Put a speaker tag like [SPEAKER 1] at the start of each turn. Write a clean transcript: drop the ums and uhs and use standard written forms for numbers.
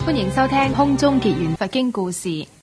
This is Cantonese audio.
[SPEAKER 1] 歡迎收聽空中結緣佛經故事。